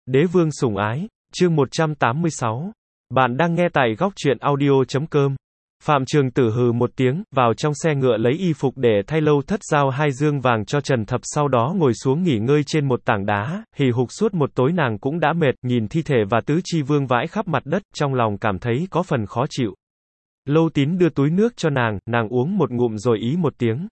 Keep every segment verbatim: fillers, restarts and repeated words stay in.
Đế vương sủng ái, chương một trăm tám mươi sáu. Bạn đang nghe tại góc truyện audio chấm com. Phạm Trường Tử hừ một tiếng, vào trong xe ngựa lấy y phục để thay Lâu Thất giao hai dương vàng cho Trần Thập, sau đó ngồi xuống nghỉ ngơi trên một tảng đá, hì hục suốt một tối nàng cũng đã mệt, nhìn thi thể và tứ chi vương vãi khắp mặt đất, trong lòng cảm thấy có phần khó chịu. Lâu Tín đưa túi nước cho nàng, nàng uống một ngụm rồi ý một tiếng.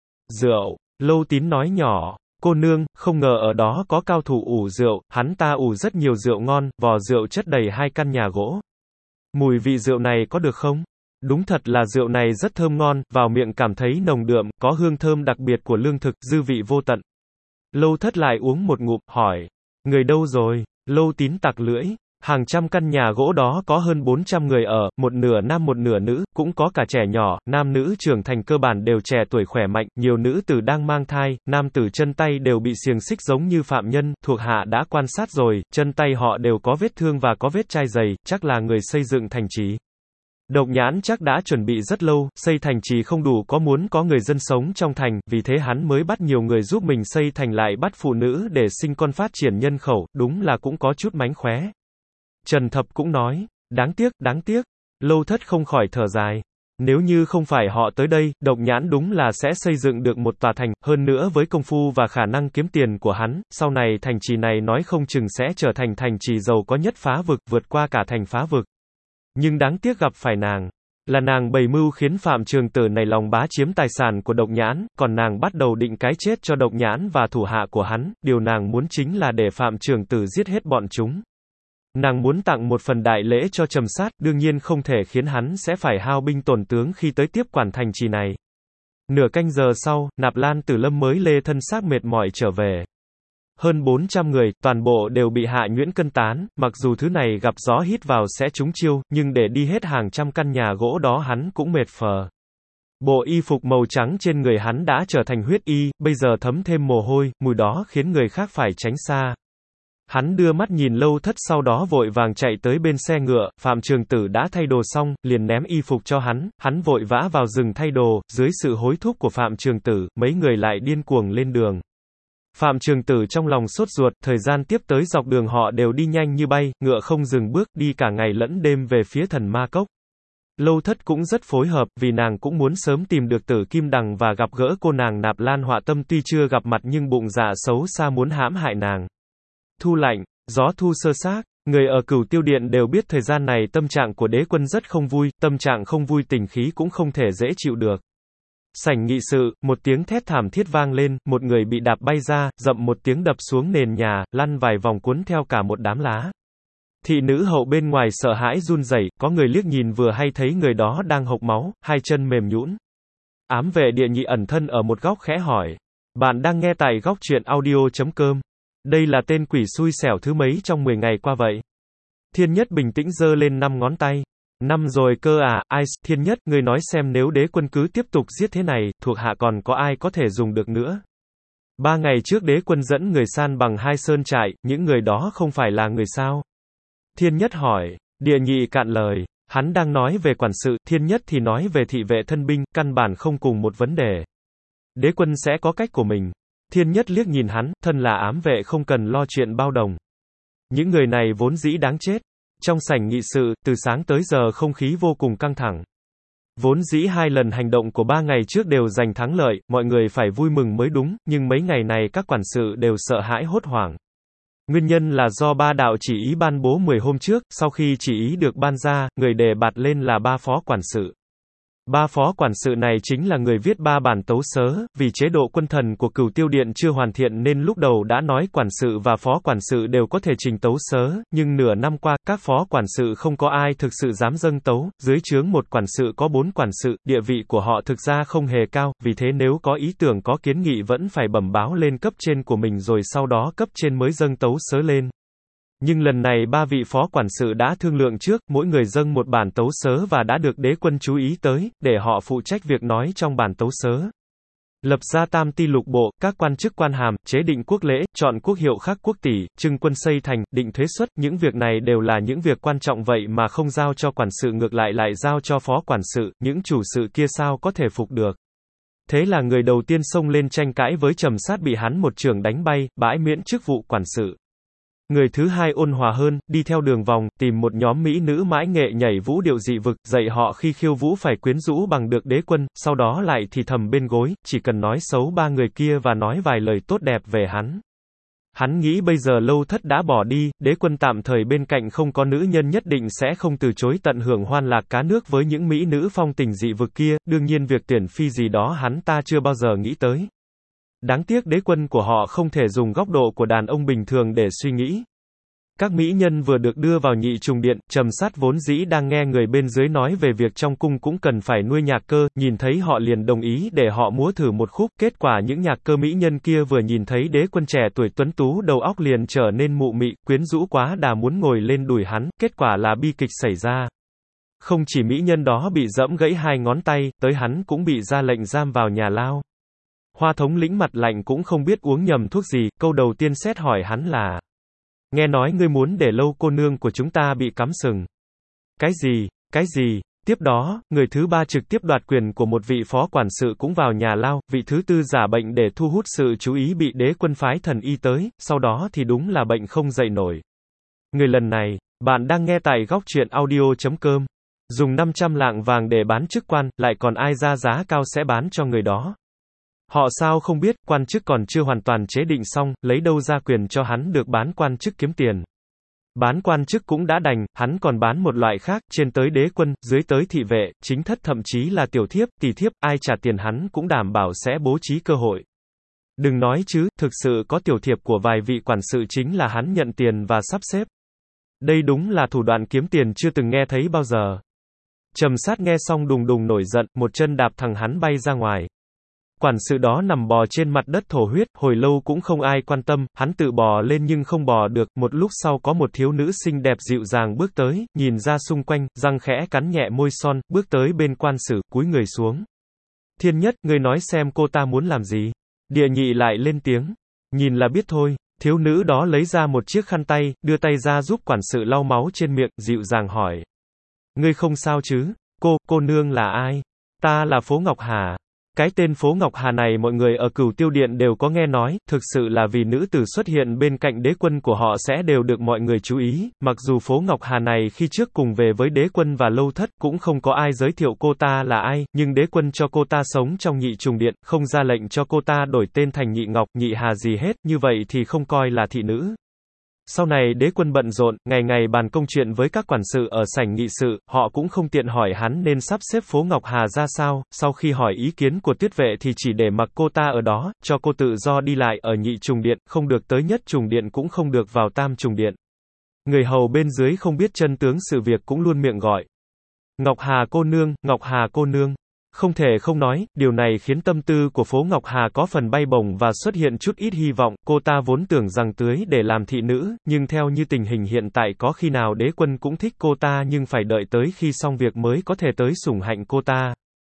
Rượu, Lâu Tín nói nhỏ. Cô nương, không ngờ ở đó có cao thủ ủ rượu, hắn ta ủ rất nhiều rượu ngon, vò rượu chất đầy hai căn nhà gỗ. Mùi vị rượu này có được không? Đúng thật là rượu này rất thơm ngon, vào miệng cảm thấy nồng đượm, có hương thơm đặc biệt của lương thực, dư vị vô tận. Lâu Thất lại uống một ngụm, hỏi, người đâu rồi? Lâu Tín tặc lưỡi. Hàng trăm căn nhà gỗ đó có hơn bốn trăm người ở, một nửa nam một nửa nữ, cũng có cả trẻ nhỏ, nam nữ trưởng thành cơ bản đều trẻ tuổi khỏe mạnh, nhiều nữ tử đang mang thai, nam tử chân tay đều bị xiềng xích giống như phạm nhân, thuộc hạ đã quan sát rồi, chân tay họ đều có vết thương và có vết chai dày, chắc là người xây dựng thành trì. Độc Nhãn chắc đã chuẩn bị rất lâu, xây thành trì không đủ có muốn có người dân sống trong thành, vì thế hắn mới bắt nhiều người giúp mình xây thành lại bắt phụ nữ để sinh con phát triển nhân khẩu, đúng là cũng có chút mánh khóe. Trần Thập cũng nói, đáng tiếc, đáng tiếc. Lâu Thất không khỏi thở dài. Nếu như không phải họ tới đây, Độc Nhãn đúng là sẽ xây dựng được một tòa thành, hơn nữa với công phu và khả năng kiếm tiền của hắn, sau này thành trì này nói không chừng sẽ trở thành thành trì giàu có nhất phá vực, vượt qua cả thành phá vực. Nhưng đáng tiếc gặp phải nàng. Là nàng bày mưu khiến Phạm Trường Tử này lòng bá chiếm tài sản của Độc Nhãn, còn nàng bắt đầu định cái chết cho Độc Nhãn và thủ hạ của hắn, điều nàng muốn chính là để Phạm Trường Tử giết hết bọn chúng. Nàng muốn tặng một phần đại lễ cho Trầm Sát, đương nhiên không thể khiến hắn sẽ phải hao binh tổn tướng khi tới tiếp quản thành trì này. Nửa canh giờ sau, Nạp Lan Tử Lâm mới lê thân xác mệt mỏi trở về. Hơn bốn trăm người, toàn bộ đều bị hạ nhuyễn cân tán, mặc dù thứ này gặp gió hít vào sẽ trúng chiêu, nhưng để đi hết hàng trăm căn nhà gỗ đó hắn cũng mệt phờ. Bộ y phục màu trắng trên người hắn đã trở thành huyết y, bây giờ thấm thêm mồ hôi, mùi đó khiến người khác phải tránh xa. Hắn đưa mắt nhìn Lâu Thất sau đó vội vàng chạy tới bên xe ngựa, Phạm Trường Tử đã thay đồ xong, liền ném y phục cho hắn, hắn vội vã vào rừng thay đồ, dưới sự hối thúc của Phạm Trường Tử, mấy người lại điên cuồng lên đường. Phạm Trường Tử trong lòng sốt ruột, thời gian tiếp tới dọc đường họ đều đi nhanh như bay, ngựa không dừng bước, đi cả ngày lẫn đêm về phía Thần Ma Cốc. Lâu Thất cũng rất phối hợp, vì nàng cũng muốn sớm tìm được Tử Kim Đằng và gặp gỡ cô nàng Nạp Lan Họa Tâm, tuy chưa gặp mặt nhưng bụng dạ xấu xa muốn hãm hại nàng. Thu lạnh, gió thu sơ xác, người ở Cửu Tiêu Điện đều biết thời gian này tâm trạng của đế quân rất không vui, tâm trạng không vui tình khí cũng không thể dễ chịu được. Sảnh nghị sự, một tiếng thét thảm thiết vang lên, một người bị đạp bay ra, dậm một tiếng đập xuống nền nhà, lăn vài vòng cuốn theo cả một đám lá. Thị nữ hậu bên ngoài sợ hãi run rẩy, có người liếc nhìn vừa hay thấy người đó đang hộc máu, hai chân mềm nhũn. Ám vệ địa nhị ẩn thân ở một góc khẽ hỏi. Bạn đang nghe tại góc truyện audio chấm com. Đây là tên quỷ xui xẻo thứ mấy trong mười ngày qua vậy? Thiên Nhất bình tĩnh giơ lên năm ngón tay. Năm rồi cơ à, ai, Thiên Nhất, ngươi nói xem nếu đế quân cứ tiếp tục giết thế này, thuộc hạ còn có ai có thể dùng được nữa? Ba ngày trước đế quân dẫn người san bằng hai sơn trại, những người đó không phải là người sao? Thiên Nhất hỏi, địa nhị cạn lời, hắn đang nói về quản sự, Thiên Nhất thì nói về thị vệ thân binh, căn bản không cùng một vấn đề. Đế quân sẽ có cách của mình. Thiên Nhất liếc nhìn hắn, thân là ám vệ không cần lo chuyện bao đồng. Những người này vốn dĩ đáng chết. Trong sảnh nghị sự, từ sáng tới giờ không khí vô cùng căng thẳng. Vốn dĩ hai lần hành động của ba ngày trước đều giành thắng lợi, mọi người phải vui mừng mới đúng, nhưng mấy ngày này các quản sự đều sợ hãi hốt hoảng. Nguyên nhân là do ba đạo chỉ ý ban bố mười hôm trước, sau khi chỉ ý được ban ra, người đề bạt lên là ba phó quản sự. Ba phó quản sự này chính là người viết ba bản tấu sớ, vì chế độ quân thần của Cửu Tiêu Điện chưa hoàn thiện nên lúc đầu đã nói quản sự và phó quản sự đều có thể trình tấu sớ, nhưng nửa năm qua, các phó quản sự không có ai thực sự dám dâng tấu, dưới trướng một quản sự có bốn quản sự, địa vị của họ thực ra không hề cao, vì thế nếu có ý tưởng có kiến nghị vẫn phải bẩm báo lên cấp trên của mình rồi sau đó cấp trên mới dâng tấu sớ lên. Nhưng lần này ba vị phó quản sự đã thương lượng trước, mỗi người dâng một bản tấu sớ và đã được đế quân chú ý tới, để họ phụ trách việc nói trong bản tấu sớ. Lập ra tam ti lục bộ, các quan chức quan hàm, chế định quốc lễ, chọn quốc hiệu khắc quốc tỷ, trưng quân xây thành, định thuế suất, những việc này đều là những việc quan trọng vậy mà không giao cho quản sự ngược lại lại giao cho phó quản sự, những chủ sự kia sao có thể phục được. Thế là người đầu tiên xông lên tranh cãi với Trầm Sát bị hắn một chưởng đánh bay, bãi miễn chức vụ quản sự. Người thứ hai ôn hòa hơn, đi theo đường vòng, tìm một nhóm mỹ nữ mãi nghệ nhảy vũ điệu dị vực, dạy họ khi khiêu vũ phải quyến rũ bằng được đế quân, sau đó lại thì thầm bên gối, chỉ cần nói xấu ba người kia và nói vài lời tốt đẹp về hắn. Hắn nghĩ bây giờ Lâu Thất đã bỏ đi, đế quân tạm thời bên cạnh không có nữ nhân nhất định sẽ không từ chối tận hưởng hoan lạc cá nước với những mỹ nữ phong tình dị vực kia, đương nhiên việc tuyển phi gì đó hắn ta chưa bao giờ nghĩ tới. Đáng tiếc đế quân của họ không thể dùng góc độ của đàn ông bình thường để suy nghĩ. Các mỹ nhân vừa được đưa vào nhị trùng điện, Trầm Sát vốn dĩ đang nghe người bên dưới nói về việc trong cung cũng cần phải nuôi nhạc cơ, nhìn thấy họ liền đồng ý để họ múa thử một khúc, kết quả những nhạc cơ mỹ nhân kia vừa nhìn thấy đế quân trẻ tuổi tuấn tú đầu óc liền trở nên mụ mị, quyến rũ quá đà muốn ngồi lên đùi hắn, kết quả là bi kịch xảy ra. Không chỉ mỹ nhân đó bị giẫm gãy hai ngón tay, tới hắn cũng bị ra lệnh giam vào nhà lao. Hoa thống lĩnh mặt lạnh cũng không biết uống nhầm thuốc gì, câu đầu tiên xét hỏi hắn là: nghe nói ngươi muốn để Lâu cô nương của chúng ta bị cắm sừng. Cái gì, cái gì? Tiếp đó, người thứ ba trực tiếp đoạt quyền của một vị phó quản sự cũng vào nhà lao, vị thứ tư giả bệnh để thu hút sự chú ý bị đế quân phái thần y tới, sau đó thì đúng là bệnh không dậy nổi. Người lần này, bạn đang nghe tại góc truyện audio chấm com. Dùng năm trăm lạng vàng để bán chức quan, lại còn ai ra giá cao sẽ bán cho người đó. Họ sao không biết, quan chức còn chưa hoàn toàn chế định xong, lấy đâu ra quyền cho hắn được bán quan chức kiếm tiền. Bán quan chức cũng đã đành, hắn còn bán một loại khác, trên tới đế quân, dưới tới thị vệ, chính thất thậm chí là tiểu thiếp, tỷ thiếp, ai trả tiền hắn cũng đảm bảo sẽ bố trí cơ hội. Đừng nói chứ, thực sự có tiểu thiệp của vài vị quản sự chính là hắn nhận tiền và sắp xếp. Đây đúng là thủ đoạn kiếm tiền chưa từng nghe thấy bao giờ. Trầm Sát nghe xong đùng đùng nổi giận, một chân đạp thằng hắn bay ra ngoài. Quản sự đó nằm bò trên mặt đất thổ huyết, hồi lâu cũng không ai quan tâm, hắn tự bò lên nhưng không bò được, một lúc sau có một thiếu nữ xinh đẹp dịu dàng bước tới, nhìn ra xung quanh, răng khẽ cắn nhẹ môi son, bước tới bên quan sử, cúi người xuống. Thiên Nhất, ngươi nói xem cô ta muốn làm gì? Địa Nhị lại lên tiếng. Nhìn là biết thôi. Thiếu nữ đó lấy ra một chiếc khăn tay, đưa tay ra giúp quản sự lau máu trên miệng, dịu dàng hỏi. Ngươi không sao chứ? Cô, cô nương là ai? Ta là Phố Ngọc Hà. Cái tên Phố Ngọc Hà này mọi người ở Cửu Tiêu Điện đều có nghe nói, thực sự là vì nữ tử xuất hiện bên cạnh đế quân của họ sẽ đều được mọi người chú ý, mặc dù Phố Ngọc Hà này khi trước cùng về với đế quân và Lâu Thất cũng không có ai giới thiệu cô ta là ai, nhưng đế quân cho cô ta sống trong nhị trùng điện, không ra lệnh cho cô ta đổi tên thành Nhị Ngọc, Nhị Hà gì hết, như vậy thì không coi là thị nữ. Sau này đế quân bận rộn, ngày ngày bàn công chuyện với các quản sự ở sảnh nghị sự, họ cũng không tiện hỏi hắn nên sắp xếp Phố Ngọc Hà ra sao, sau khi hỏi ý kiến của Tuyết Vệ thì chỉ để mặc cô ta ở đó, cho cô tự do đi lại ở nhị trùng điện, không được tới nhất trùng điện cũng không được vào tam trùng điện. Người hầu bên dưới không biết chân tướng sự việc cũng luôn miệng gọi. Ngọc Hà cô nương, Ngọc Hà cô nương. Không thể không nói, điều này khiến tâm tư của Phố Ngọc Hà có phần bay bổng và xuất hiện chút ít hy vọng, cô ta vốn tưởng rằng tưới để làm thị nữ, nhưng theo như tình hình hiện tại có khi nào đế quân cũng thích cô ta nhưng phải đợi tới khi xong việc mới có thể tới sủng hạnh cô ta.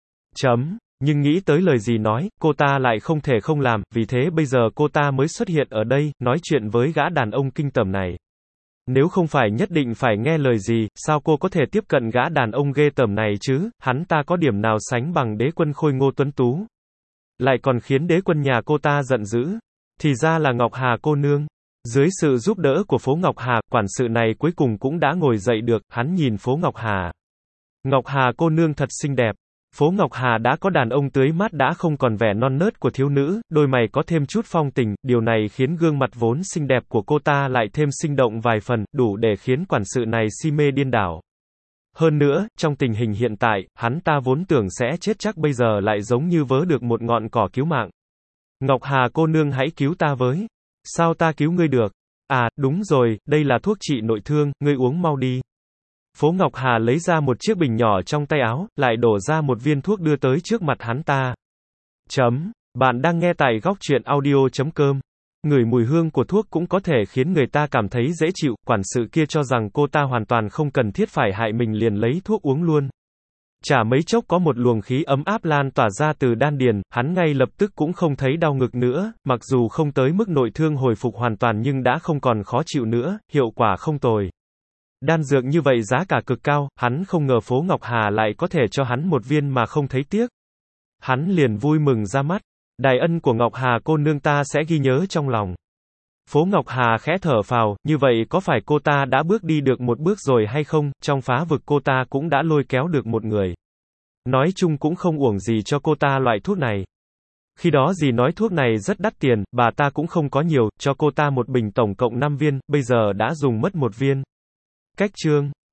Chấm. Nhưng nghĩ tới lời gì nói, cô ta lại không thể không làm, vì thế bây giờ cô ta mới xuất hiện ở đây, nói chuyện với gã đàn ông kinh tởm này. Nếu không phải nhất định phải nghe lời gì, sao cô có thể tiếp cận gã đàn ông ghê tởm này chứ, hắn ta có điểm nào sánh bằng đế quân khôi ngô tuấn tú. Lại còn khiến đế quân nhà cô ta giận dữ. Thì ra là Ngọc Hà cô nương. Dưới sự giúp đỡ của Phố Ngọc Hà, quản sự này cuối cùng cũng đã ngồi dậy được, hắn nhìn Phố Ngọc Hà. Ngọc Hà cô nương thật xinh đẹp. Phố Ngọc Hà đã có đàn ông tưới mát đã không còn vẻ non nớt của thiếu nữ, đôi mày có thêm chút phong tình, điều này khiến gương mặt vốn xinh đẹp của cô ta lại thêm sinh động vài phần, đủ để khiến quản sự này si mê điên đảo. Hơn nữa, trong tình hình hiện tại, hắn ta vốn tưởng sẽ chết chắc bây giờ lại giống như vớ được một ngọn cỏ cứu mạng. Ngọc Hà cô nương hãy cứu ta với. Sao ta cứu ngươi được? À, đúng rồi, đây là thuốc trị nội thương, ngươi uống mau đi. Phố Ngọc Hà lấy ra một chiếc bình nhỏ trong tay áo, lại đổ ra một viên thuốc đưa tới trước mặt hắn ta. Chấm. Bạn đang nghe tại góc truyện audio chấm com. Ngửi mùi hương của thuốc cũng có thể khiến người ta cảm thấy dễ chịu, quản sự kia cho rằng cô ta hoàn toàn không cần thiết phải hại mình liền lấy thuốc uống luôn. Chả mấy chốc có một luồng khí ấm áp lan tỏa ra từ đan điền, hắn ngay lập tức cũng không thấy đau ngực nữa, mặc dù không tới mức nội thương hồi phục hoàn toàn nhưng đã không còn khó chịu nữa, hiệu quả không tồi. Đan dược như vậy giá cả cực cao, hắn không ngờ Phố Ngọc Hà lại có thể cho hắn một viên mà không thấy tiếc. Hắn liền vui mừng ra mắt. Đại ân của Ngọc Hà cô nương ta sẽ ghi nhớ trong lòng. Phố Ngọc Hà khẽ thở phào, như vậy có phải cô ta đã bước đi được một bước rồi hay không, trong phá vực cô ta cũng đã lôi kéo được một người. Nói chung cũng không uổng gì cho cô ta loại thuốc này. Khi đó dì nói thuốc này rất đắt tiền, bà ta cũng không có nhiều, cho cô ta một bình tổng cộng năm viên, bây giờ đã dùng mất một viên. Cách chương